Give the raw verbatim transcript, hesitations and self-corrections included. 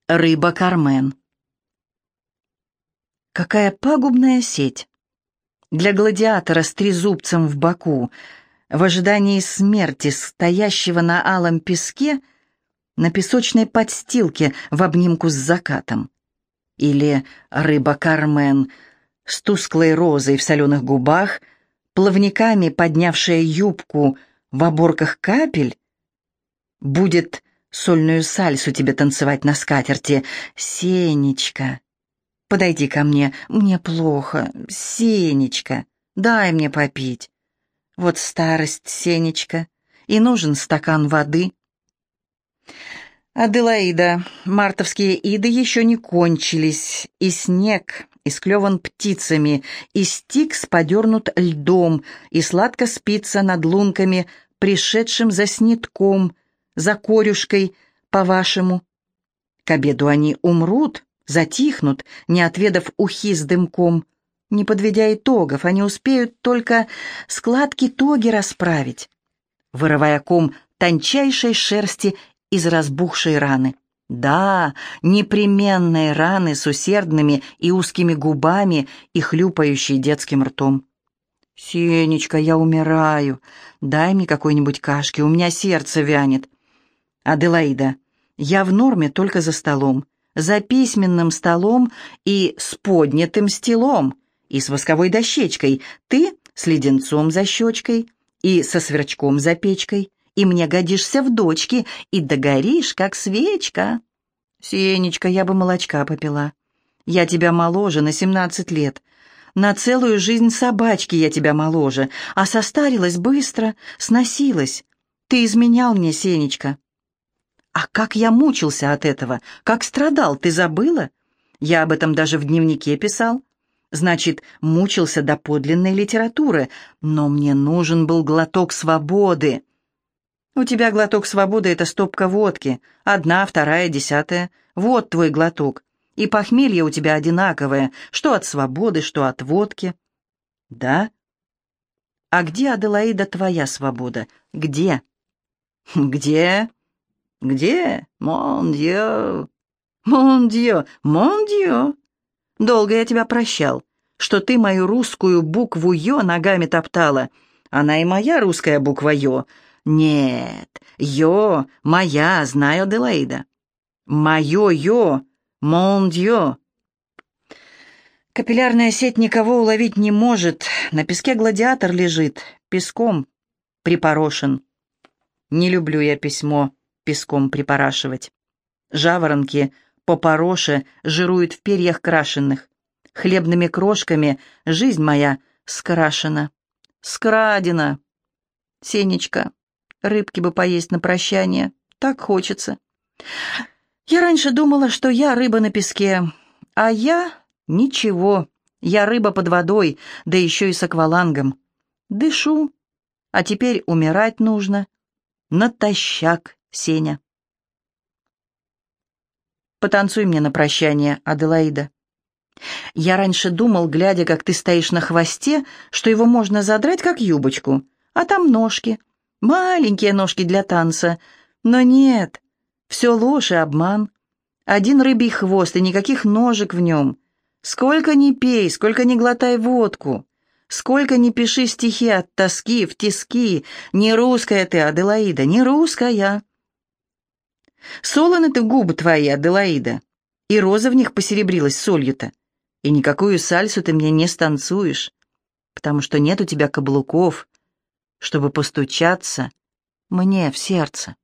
Рыба Кармен. Какая пагубная сеть для гладиатора с трезубцем в боку, в ожидании смерти, стоящего на алом песке, на песочной подстилке в обнимку с закатом. Или рыба Кармен с тусклой розой в соленых губах, плавниками поднявшая юбку в оборках капель, будет сольную сальсу тебе танцевать на скатерти. Сенечка, подойди ко мне, мне плохо. Сенечка, дай мне попить. Вот старость, Сенечка, и нужен стакан воды. Аделаида, мартовские иды еще не кончились, и снег исклеван птицами, и стикс подернут льдом, и сладко спится над лунками, пришедшим за снитком, за корюшкой, по-вашему. К обеду они умрут, затихнут, не отведав ухи с дымком. Не подведя итогов, они успеют только складки тоги расправить, вырывая ком тончайшей шерсти из разбухшей раны. Да, непременные раны с усердными и узкими губами и хлюпающей детским ртом. «Сенечка, я умираю. Дай мне какой-нибудь кашки, у меня сердце вянет». «Аделаида, я в норме только за столом, за письменным столом и с поднятым стелом, и с восковой дощечкой, ты с леденцом за щечкой и со сверчком за печкой, и мне годишься в дочки, и догоришь, как свечка. Сенечка, я бы молочка попила. Я тебя моложе на семнадцать лет. На целую жизнь собачки я тебя моложе, а состарилась быстро, сносилась. Ты изменял мне, Сенечка. А как я мучился от этого, как страдал, ты забыла? Я об этом даже в дневнике писал. Значит, мучился до подлинной литературы, но мне нужен был глоток свободы. У тебя глоток свободы — это стопка водки, одна, вторая, десятая. Вот твой глоток. И похмелье у тебя одинаковое, что от свободы, что от водки. Да? А где, Аделаида, твоя свобода? Где? Где? Где? Мон дьё, мон дьё, мон дьё. Долго я тебя прощал, что ты мою русскую букву «ё» ногами топтала. Она и моя русская буква «ё». Нет, «ё» моя, знаю, Аделаида. Моё «ё», мон дьё. Капиллярная сеть никого уловить не может. На песке гладиатор лежит, песком припорошен. Не люблю я письмо песком припорашивать. Жаворонки по пороше жируют в перьях крашенных. Хлебными крошками жизнь моя скрашена, скрадена. Сенечка, рыбки бы поесть на прощание, так хочется. Я раньше думала, что я рыба на песке, а я ничего, я рыба под водой, да еще и с аквалангом. Дышу, а теперь умирать нужно. Натощак, Сеня. Потанцуй мне на прощание, Аделаида. Я раньше думал, глядя, как ты стоишь на хвосте, что его можно задрать, как юбочку, а там ножки, маленькие ножки для танца. Но нет, все ложь и обман. Один рыбий хвост и никаких ножек в нем. Сколько ни пей, сколько ни глотай водку, сколько ни пиши стихи от тоски в тиски, не русская ты, Аделаида, не русская. Солоны ты губы твои, Аделаида, и роза в них посеребрилась солью-то, и никакую сальсу ты мне не станцуешь, потому что нет у тебя каблуков, чтобы постучаться мне в сердце.